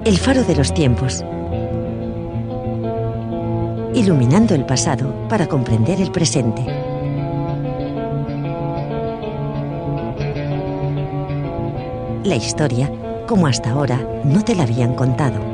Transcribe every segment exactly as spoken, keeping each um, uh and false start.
El faro de los tiempos. Iluminando el pasado para comprender el presente. La historia, como hasta ahora no te la habían contado.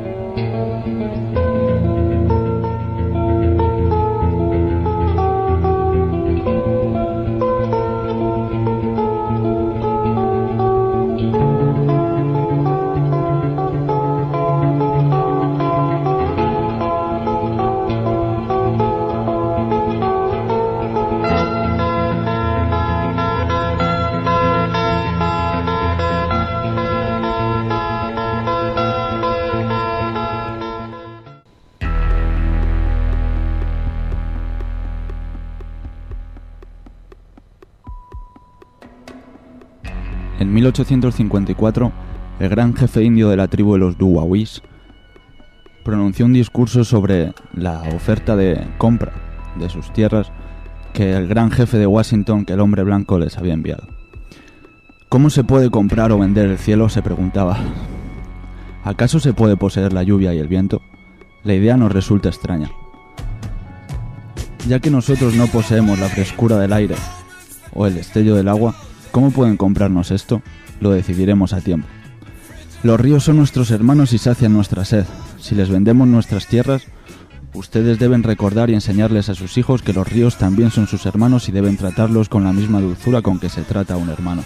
En mil ochocientos cincuenta y cuatro, el gran jefe indio de la tribu de los Duwawis pronunció un discurso sobre la oferta de compra de sus tierras que el gran jefe de Washington, que el hombre blanco, les había enviado. ¿Cómo se puede comprar o vender el cielo?, se preguntaba. ¿Acaso se puede poseer la lluvia y el viento? La idea nos resulta extraña. Ya que nosotros no poseemos la frescura del aire o el destello del agua, ¿cómo pueden comprarnos esto? Lo decidiremos a tiempo. Los ríos son nuestros hermanos y sacian nuestra sed. Si les vendemos nuestras tierras, ustedes deben recordar y enseñarles a sus hijos que los ríos también son sus hermanos y deben tratarlos con la misma dulzura con que se trata a un hermano.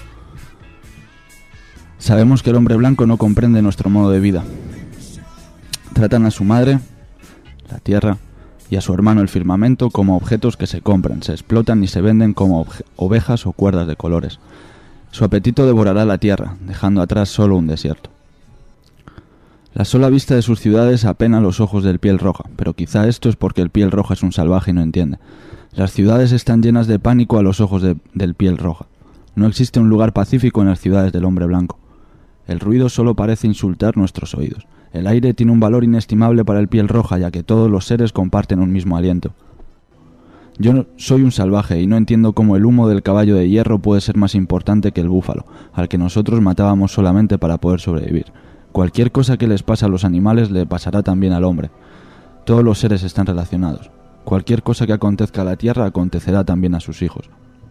Sabemos que el hombre blanco no comprende nuestro modo de vida. Tratan a su madre, la tierra, y a su hermano el firmamento como objetos que se compran, se explotan y se venden como ovejas o cuerdas de colores. Su apetito devorará la tierra, dejando atrás solo un desierto. La sola vista de sus ciudades apena los ojos del piel roja, pero quizá esto es porque el piel roja es un salvaje y no entiende. Las ciudades están llenas de pánico a los ojos de, del piel roja. No existe un lugar pacífico en las ciudades del hombre blanco. El ruido solo parece insultar nuestros oídos. El aire tiene un valor inestimable para el piel roja, ya que todos los seres comparten un mismo aliento. Yo no, soy un salvaje y no entiendo cómo el humo del caballo de hierro puede ser más importante que el búfalo, al que nosotros matábamos solamente para poder sobrevivir. Cualquier cosa que les pasa a los animales le pasará también al hombre. Todos los seres están relacionados. Cualquier cosa que acontezca a la tierra acontecerá también a sus hijos.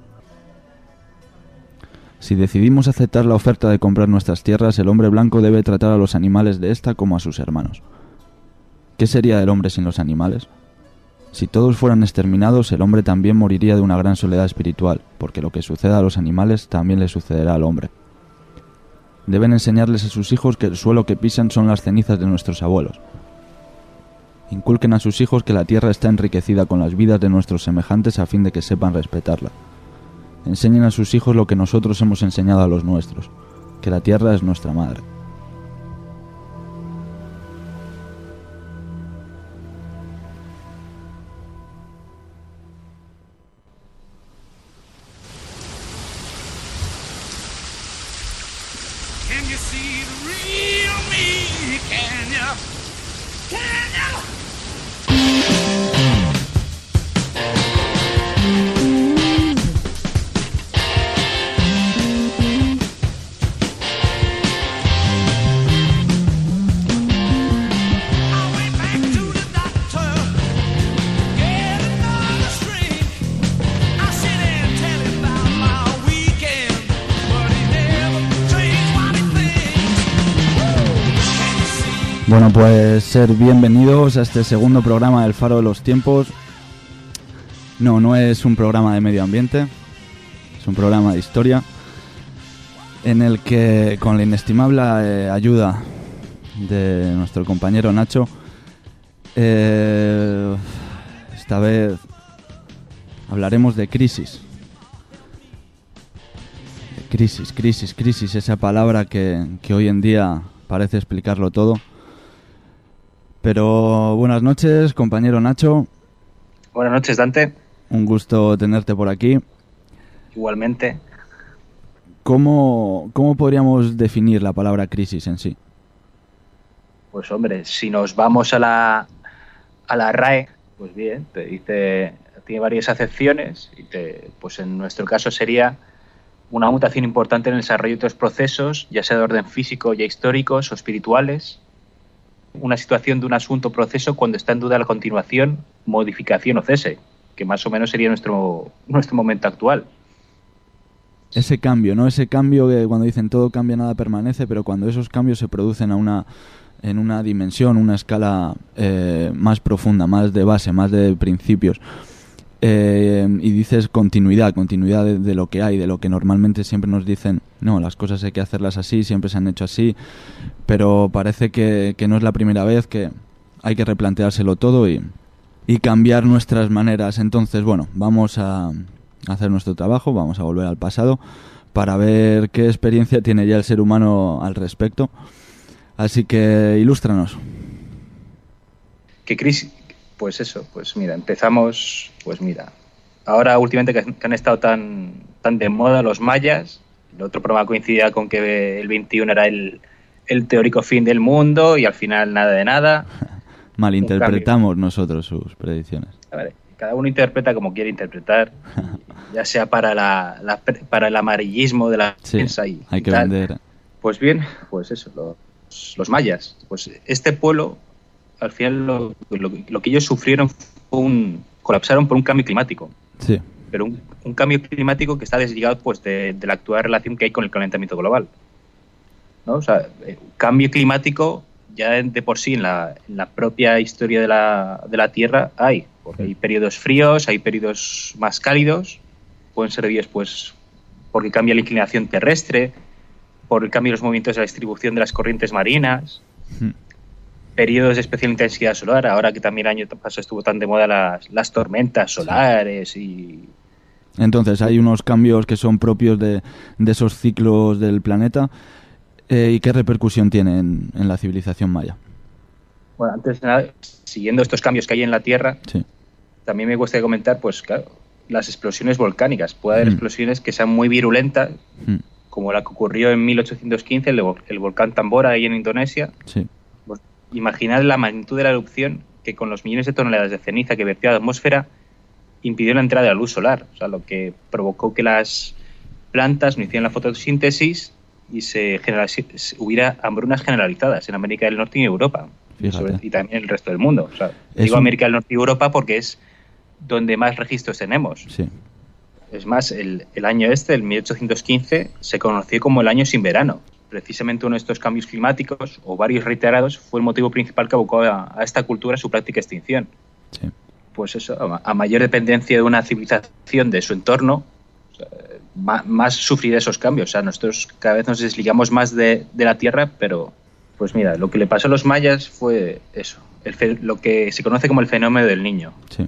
Si decidimos aceptar la oferta de comprar nuestras tierras, el hombre blanco debe tratar a los animales de esta como a sus hermanos. ¿Qué sería del hombre sin los animales? Si todos fueran exterminados, el hombre también moriría de una gran soledad espiritual, porque lo que suceda a los animales también le sucederá al hombre. Deben enseñarles a sus hijos que el suelo que pisan son las cenizas de nuestros abuelos. Inculquen a sus hijos que la tierra está enriquecida con las vidas de nuestros semejantes a fin de que sepan respetarla. Enseñen a sus hijos lo que nosotros hemos enseñado a los nuestros, que la tierra es nuestra madre. Can you see the real me? Can you? Can you? Bueno, pues ser bienvenidos a este segundo programa del Faro de los Tiempos. No, no es un programa de medio ambiente, es un programa de historia en el que, con la inestimable eh, ayuda de nuestro compañero Nacho, eh, esta vez hablaremos de crisis. De crisis, crisis, crisis, esa palabra que, que hoy en día parece explicarlo todo. Pero buenas noches, compañero Nacho. Buenas noches, Dante. Un gusto tenerte por aquí. Igualmente. ¿Cómo, cómo podríamos definir la palabra crisis en sí? Pues hombre, si nos vamos a la, a la R A E, pues bien, te dice, tiene varias acepciones, y te, pues en nuestro caso sería una mutación importante en el desarrollo de otros procesos, ya sea de orden físico, ya históricos o espirituales, una situación de un asunto o proceso cuando está en duda la continuación, modificación o cese, que más o menos sería nuestro, nuestro momento actual. Ese cambio, ¿no? Ese cambio que cuando dicen todo cambia, nada permanece, pero cuando esos cambios se producen a una, en una dimensión, una escala eh, más profunda, más de base, más de principios, eh, y dices continuidad, continuidad de, de lo que hay, de lo que normalmente siempre nos dicen, no, las cosas hay que hacerlas así, siempre se han hecho así, pero parece que, que no es la primera vez, que hay que replanteárselo todo y, y cambiar nuestras maneras. Entonces, bueno, vamos a hacer nuestro trabajo, vamos a volver al pasado para ver qué experiencia tiene ya el ser humano al respecto. Así que ilústranos. ¿Qué crisis? Pues eso, pues mira, empezamos, pues mira, ahora últimamente que, que han estado tan, tan de moda los mayas, el otro programa coincidía con que el veintiuno era el, el teórico fin del mundo y al final nada de nada. Malinterpretamos nosotros sus predicciones. A ver, cada uno interpreta como quiere interpretar, ya sea para la, la para el amarillismo de la sí, prensa y, hay y que tal. vender. Pues bien, pues eso, los, los mayas. Pues este pueblo, al final lo, lo, lo que ellos sufrieron fue un... colapsaron por un cambio climático. Sí. Pero un, un cambio climático que está desligado pues de, de la actual relación que hay con el calentamiento global, ¿no? O sea, un cambio climático ya de por sí en la, en la propia historia de la, de la Tierra hay. Porque hay periodos fríos, hay periodos más cálidos, pueden ser días pues porque cambia la inclinación terrestre, por el cambio de los movimientos de la distribución de las corrientes marinas, mm. periodos de especial intensidad solar, ahora que también el año pasado estuvo tan de moda las, las tormentas solares sí. y... Entonces hay unos cambios que son propios de, de esos ciclos del planeta. Eh, ¿Y qué repercusión tiene en, en la civilización maya? Bueno, antes de nada, siguiendo estos cambios que hay en la Tierra, sí. también me gustaría comentar, pues claro, las explosiones volcánicas. Puede haber mm. explosiones que sean muy virulentas, mm. como la que ocurrió en mil ochocientos quince, el, el volcán Tambora, ahí en Indonesia. Sí. Pues, imaginad la magnitud de la erupción que con los millones de toneladas de ceniza que vertió a la atmósfera impidió la entrada de la luz solar, o sea, lo que provocó que las plantas no hicieran la fotosíntesis y se hubiera hambrunas generalizadas en América del Norte y Europa. Sobre, y también el resto del mundo. O sea, digo un... América del Norte y Europa porque es donde más registros tenemos. Sí. Es más, el, el año este, el mil ochocientos quince, se conoció como el año sin verano. Precisamente uno de estos cambios climáticos, o varios reiterados, fue el motivo principal que abocó a, a esta cultura a su práctica extinción. Sí. Pues eso, a, a mayor dependencia de una civilización de su entorno, o sea, más, más sufrirá esos cambios. O sea, nosotros cada vez nos desligamos más de, de la Tierra, pero... Pues mira, lo que le pasó a los mayas fue eso, el fe, lo que se conoce como el fenómeno del Niño. Sí.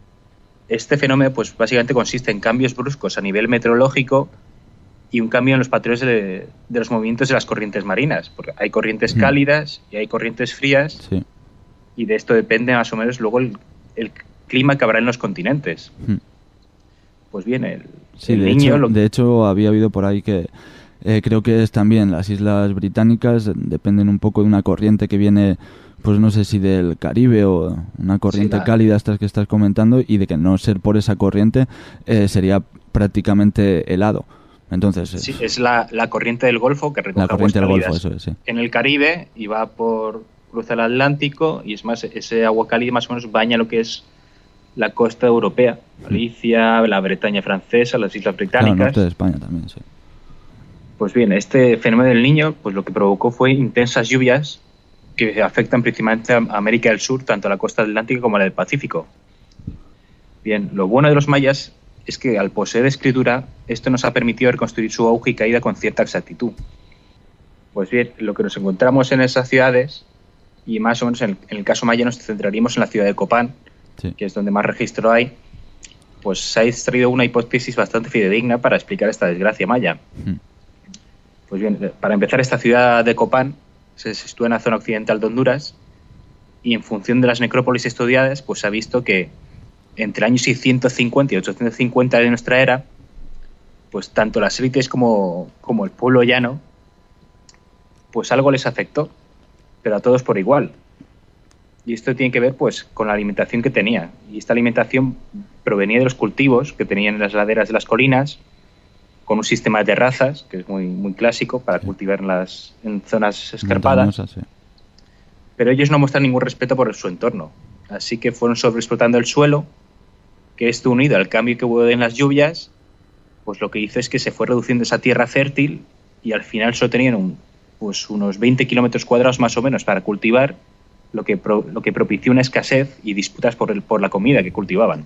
Este fenómeno, pues básicamente consiste en cambios bruscos a nivel meteorológico y un cambio en los patrones de, de los movimientos de las corrientes marinas, porque hay corrientes mm. cálidas y hay corrientes frías, sí. y de esto depende más o menos luego el, el clima que habrá en los continentes. Mm. Pues bien, el, sí, el de Niño... Hecho, lo... De hecho, había habido por ahí que... Eh, creo que es también las Islas Británicas, dependen un poco de una corriente que viene, pues no sé si del Caribe o una corriente sí, la... cálida, estas que estás comentando, y de que no ser por esa corriente eh, sería prácticamente helado. Entonces sí, es, es la, la corriente del Golfo que recoge la corriente del Golfo, eso es, sí. en el Caribe y va por cruza el Atlántico, y es más, ese agua cálida más o menos baña lo que es la costa europea, Galicia, la Bretaña francesa, las Islas Británicas. Claro, norte de España también, sí. Pues bien, este fenómeno del Niño, pues lo que provocó fue intensas lluvias que afectan principalmente a América del Sur, tanto a la costa atlántica como a la del Pacífico. Bien, lo bueno de los mayas es que al poseer escritura, esto nos ha permitido reconstruir su auge y caída con cierta exactitud. Pues bien, lo que nos encontramos en esas ciudades, y más o menos en el, en el caso maya nos centraríamos en la ciudad de Copán, sí. que es donde más registro hay, pues se ha extraído una hipótesis bastante fidedigna para explicar esta desgracia maya. Mm. Pues bien, para empezar, esta ciudad de Copán se sitúa en la zona occidental de Honduras, y en función de las necrópolis estudiadas, pues se ha visto que entre años seiscientos cincuenta y ochocientos cincuenta de nuestra era, pues tanto las élites como, como el pueblo llano, pues algo les afectó, pero a todos por igual. Y esto tiene que ver pues con la alimentación que tenía. Y esta alimentación provenía de los cultivos que tenían en las laderas de las colinas, con un sistema de terrazas, que es muy, muy clásico para cultivar en, las, en zonas escarpadas. Sí. pero ellos no muestran ningún respeto por su entorno. Así que fueron sobreexplotando el suelo, que esto unido al cambio que hubo en las lluvias, pues lo que hizo es que se fue reduciendo esa tierra fértil y al final solo tenían un, pues unos veinte kilómetros cuadrados más o menos para cultivar, lo que, pro, lo que propició una escasez y disputas por, el, por la comida que cultivaban.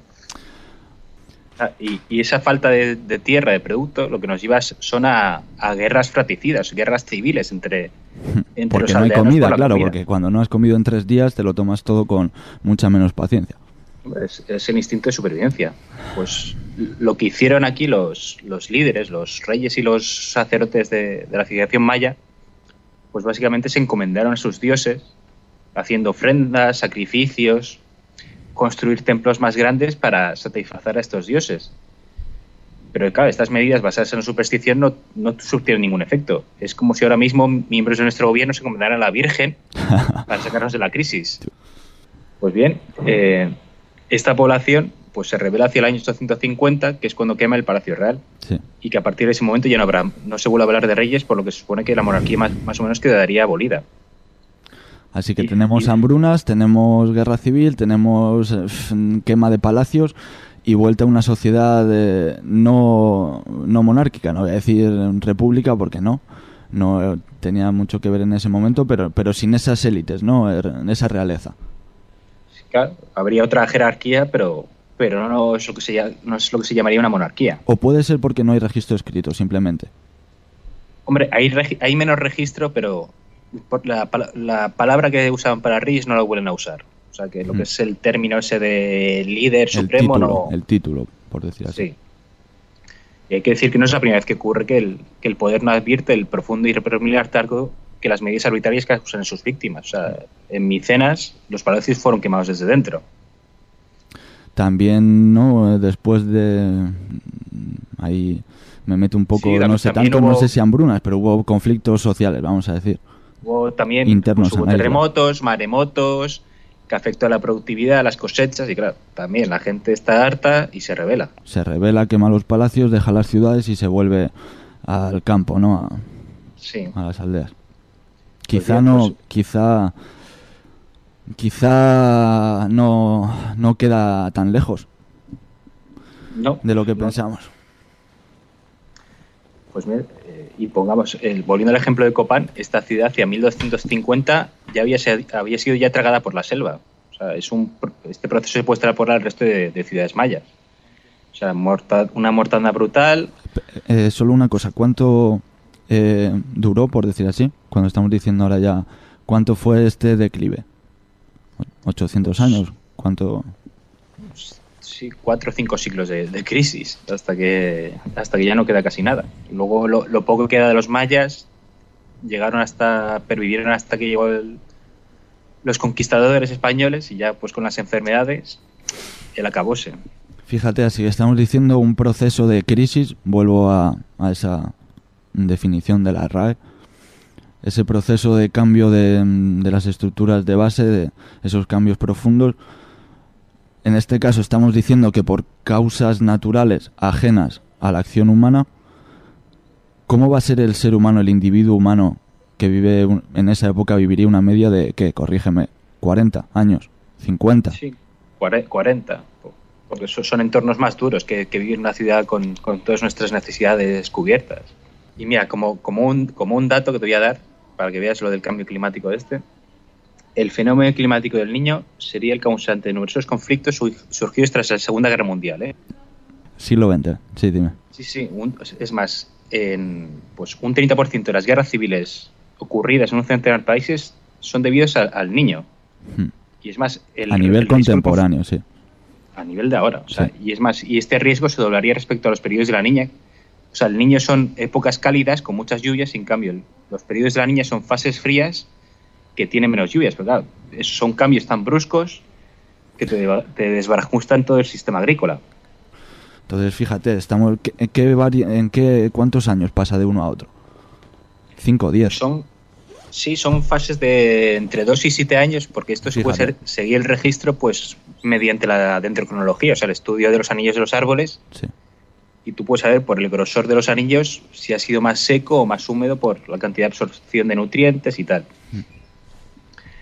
Y, y esa falta de, de tierra, de producto, lo que nos lleva son a, a guerras fratricidas, guerras civiles entre, entre porque los no hay aldeanos comida, por la claro, comida. porque cuando no has comido en tres días te lo tomas todo con mucha menos paciencia. Es, es el instinto de supervivencia. Pues lo que hicieron aquí los, los líderes, los reyes y los sacerdotes de, de la civilización maya, pues básicamente se encomendaron a sus dioses, haciendo ofrendas, sacrificios, construir templos más grandes para satisfacer a estos dioses. Pero claro, estas medidas basadas en la superstición no, no surtieron ningún efecto. Es como si ahora mismo miembros de nuestro gobierno se encomendaran a la Virgen para sacarnos de la crisis. Pues bien, eh, esta población pues se revela hacia el año ochocientos cincuenta, que es cuando quema el Palacio Real, Sí. y que a partir de ese momento ya no habrá, no se vuelve a hablar de reyes, por lo que se supone que la monarquía más, más o menos quedaría abolida. Así que Y- tenemos y- hambrunas, tenemos guerra civil, tenemos eh, quema de palacios y vuelta a una sociedad eh, no, no monárquica, no voy a decir república porque no, no eh, tenía mucho que ver en ese momento, pero, pero sin esas élites, ¿no? Er- en esa realeza. Claro, habría otra jerarquía, pero, pero no, es lo que se, lla- no es lo que se llamaría una monarquía. O puede ser porque no hay registro escrito, simplemente. Hombre, hay, regi- hay menos registro, pero por la, pala- la palabra que usaban para reyes no la vuelven a usar. O sea, que lo Mm. que es el término ese de líder El supremo título, no... el título, por decir así. Sí. Y hay que decir que no es la primera vez que ocurre que el, que el poder no advierte el profundo y irreprimible hartazgo que las medidas arbitrarias causan en sus víctimas. O sea, en Micenas los palacios fueron quemados desde dentro. También, ¿no? Eh, Después de... Ahí me meto un poco, Sí, no sé también tanto, no hubo- sé si hambrunas, pero hubo conflictos sociales, vamos a decir. Hubo también Internos pues, hubo en la isla. terremotos, maremotos, que afectó a la productividad, a las cosechas, y claro, también la gente está harta y se rebela. Se revela, quema los palacios, deja las ciudades y se vuelve al campo, ¿no? Sí. A, a las aldeas. Quizá bien, no, pues- quizá... Quizá no, no queda tan lejos No, de lo que no. pensamos. Pues mira, eh, y pongamos, el, volviendo al ejemplo de Copán, esta ciudad hacia mil doscientos cincuenta ya había, se- había sido ya tragada por la selva. O sea, es un, pro- este proceso se puede extrapolar al resto de, de ciudades mayas. O sea, morta- una mortandad brutal. Eh, solo una cosa, ¿cuánto eh, duró, por decir así? Cuando estamos diciendo ahora ya, ¿cuánto fue este declive? ¿ochocientos años? ¿Cuánto? Sí, cuatro o cinco siglos de, de crisis, hasta que hasta que ya no queda casi nada. Luego lo, lo poco que queda de los mayas llegaron hasta, pervivieron hasta que llegó el- los conquistadores españoles y ya pues con las enfermedades el acabóse. Fíjate, así que estamos diciendo un proceso de crisis, vuelvo a, a esa definición de la R A E, ese proceso de cambio de, de las estructuras de base, de esos cambios profundos. En este caso estamos diciendo que por causas naturales ajenas a la acción humana, ¿cómo va a ser el ser humano, el individuo humano que vive un- en esa época viviría una media de, ¿qué? Corrígeme, cuarenta años, cincuenta? Sí, cuare- cuarenta, porque eso son entornos más duros que, que vivir en una ciudad con, con todas nuestras necesidades cubiertas. Y mira, como, como, un, como un dato que te voy a dar, para que veas lo del cambio climático este, el fenómeno climático del Niño sería el causante de numerosos conflictos su- surgidos tras la Segunda Guerra Mundial, ¿eh? Siglo veinte, sí, dime. Sí, sí, un- es más, en, pues un treinta por ciento de las guerras civiles ocurridas en un centenar de países son debidos a- al Niño. Hmm. Y es más, el, A nivel el riesgo de conf- contemporáneo, sí. a nivel de ahora. O sea, Sí. y es más, y este riesgo se doblaría respecto a los periodos de la niña. O sea, el niño son épocas cálidas con muchas lluvias, en cambio, el- los periodos de la niña son fases frías que tienen menos lluvias. Pero claro, esos son cambios tan bruscos que te, deba- te desbarajustan todo el sistema agrícola. Entonces, fíjate, estamos ¿qué, en, qué vari- en qué cuántos años pasa de uno a otro? Cinco, diez. Son, sí, son fases de entre dos y siete años, porque esto se puede Fíjate. ser, seguir el registro pues mediante la dendrocronología, o sea, el estudio de los anillos de los árboles. Sí. Y tú puedes saber por el grosor de los anillos si ha sido más seco o más húmedo por la cantidad de absorción de nutrientes y tal.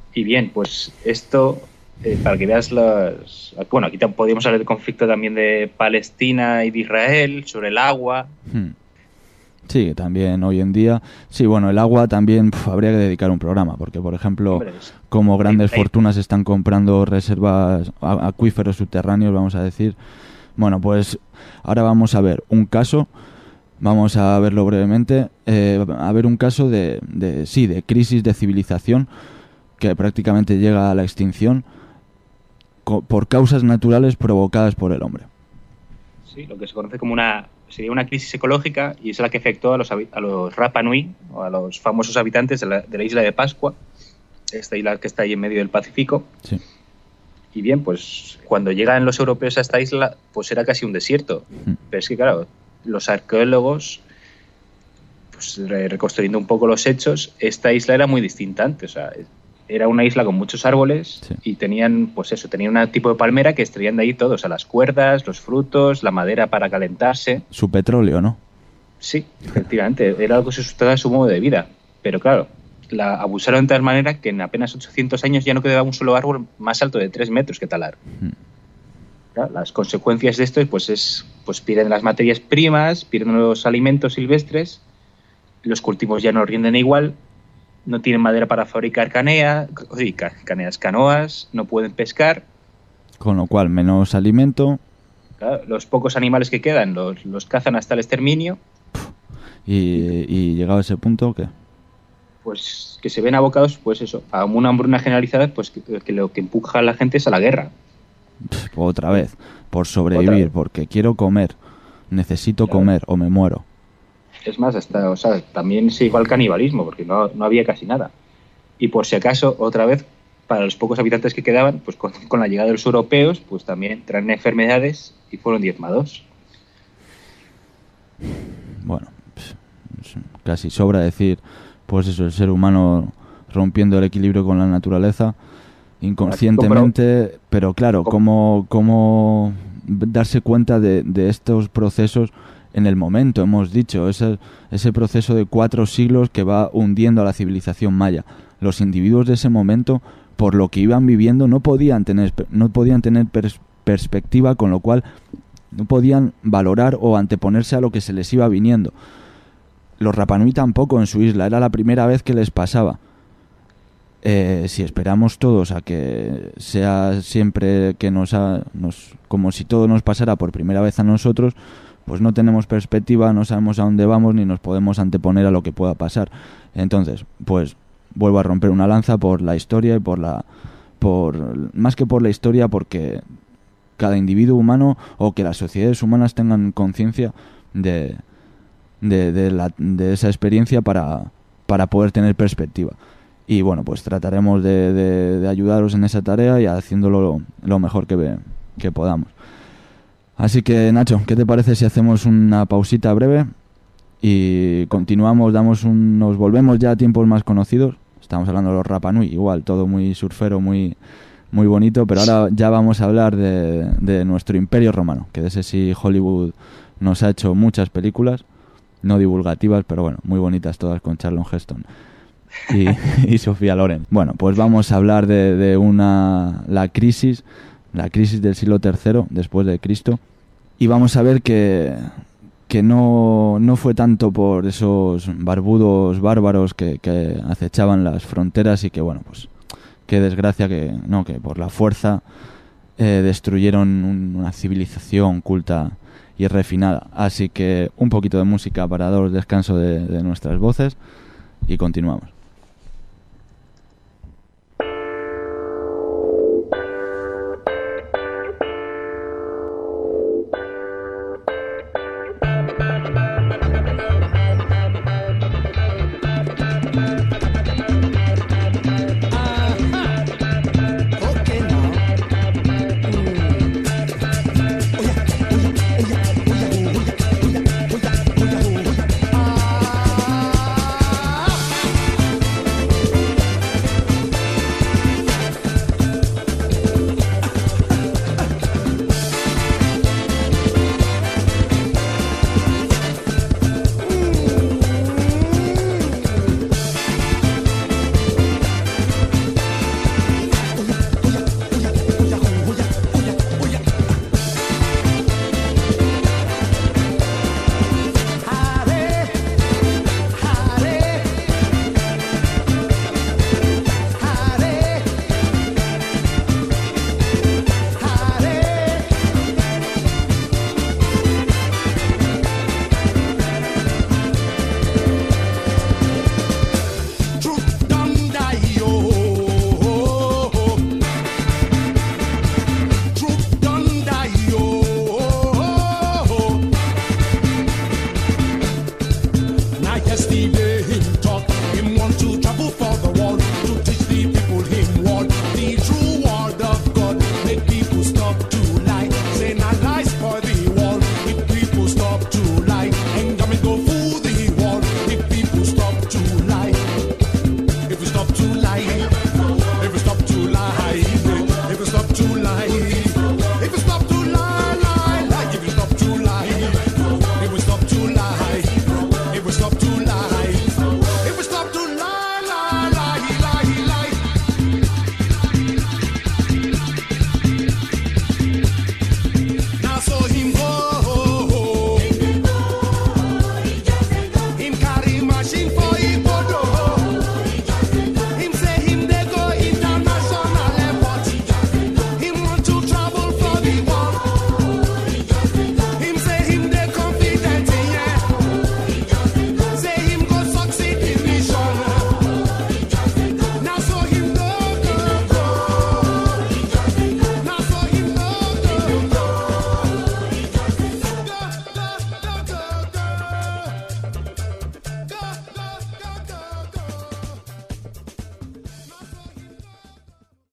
Y bien, pues esto, eh, para que veas las... Bueno, aquí tam- podríamos hablar del conflicto también de Palestina y de Israel, sobre el agua. Hmm. Sí, también hoy en día. Sí, bueno, el agua también pf, habría que dedicar un programa, porque, por ejemplo, Hombre, es- como grandes hay- fortunas están comprando reservas, a- acuíferos subterráneos, vamos a decir. Bueno, pues ahora vamos a ver un caso, vamos a verlo brevemente, eh, a ver un caso de, de, sí, de crisis de civilización que prácticamente llega a la extinción co- por causas naturales provocadas por el hombre. Sí, lo que se conoce como una... Sería una crisis ecológica y es la que afectó a los, habi- a los Rapa Nui, o a los famosos habitantes de la, de la isla de Pascua, esta isla que está ahí en medio del Pacífico. Sí. Y bien, pues cuando llegan los europeos a esta isla, pues era casi un desierto. Mm. Pero es que, claro, los arqueólogos, pues re- reconstruyendo un poco los hechos, esta isla era muy distinta antes. O sea, era una isla con muchos árboles Sí. y tenían, pues eso, tenían un tipo de palmera que extraían de ahí todos, o sea, las cuerdas, los frutos, la madera para calentarse. Su petróleo, ¿no? Sí, efectivamente, era algo que se sustentaba de su modo de vida. Pero claro, la abusaron de tal manera que en apenas ochocientos años ya no quedaba un solo árbol más alto de tres metros que talar. Mm. Claro, las consecuencias de esto pues es pues pierden las materias primas, pierden los alimentos silvestres, los cultivos ya no rinden igual, no tienen madera para fabricar canea, uy, ca- caneas, canoas, no pueden pescar. Con lo cual, menos alimento Claro, los pocos animales que quedan los, los cazan hasta el exterminio. y, y llegado a ese punto, ¿qué? Pues que se ven abocados, pues eso, a una hambruna generalizada, pues que, que lo que empuja a la gente es a la guerra. Pff, Otra vez, por sobrevivir, Otra vez. porque quiero comer, necesito Claro. comer o me muero. Es más, hasta, o sea, también se llegó al canibalismo, porque no, no había casi nada. Y por si acaso, otra vez, para los pocos habitantes que quedaban, pues con, con la llegada de los europeos, pues también traen enfermedades y fueron diezmados. Bueno, pff, es- casi sobra decir, pues eso, el ser humano rompiendo el equilibrio con la naturaleza inconscientemente, pero claro, cómo, cómo darse cuenta de, de estos procesos en el momento, hemos dicho, ese, ese proceso de cuatro siglos que va hundiendo a la civilización maya. Los individuos de ese momento, por lo que iban viviendo, no podían tener, no podían tener pers- perspectiva, con lo cual no podían valorar o anteponerse a lo que se les iba viniendo. Los Rapa Nui tampoco en su isla, era la primera vez que les pasaba. Eh, si esperamos todos a que sea siempre que nos, ha, nos como si todo nos pasara por primera vez a nosotros, pues no tenemos perspectiva, no sabemos a dónde vamos ni nos podemos anteponer a lo que pueda pasar. Entonces, pues vuelvo a romper una lanza por la historia y por la por más que por la historia, porque cada individuo humano o que las sociedades humanas tengan conciencia de de, de, la, de esa experiencia para, para poder tener perspectiva. Y bueno, pues trataremos de, de, de ayudaros en esa tarea y haciéndolo lo, lo mejor que, ve, que podamos. Así que Nacho, ¿qué te parece si hacemos una pausita breve y continuamos, damos un, nos volvemos ya a tiempos más conocidos? Estamos hablando de los Rapa Nui, igual, todo muy surfero, muy, muy bonito, pero ahora ya vamos a hablar de, de nuestro Imperio Romano, que de ese sí Hollywood nos ha hecho muchas películas, no divulgativas, pero bueno, muy bonitas todas con Charlton Heston y, y Sofía Loren. Bueno, pues vamos a hablar de, de una la crisis, la crisis del siglo tercero después de Cristo, y vamos a ver que que no, no fue tanto por esos barbudos bárbaros que, que acechaban las fronteras y que, bueno, pues qué desgracia que no que por la fuerza eh, destruyeron un, una civilización culta y refinada. Así que un poquito de música para daros descanso de, de nuestras voces y continuamos.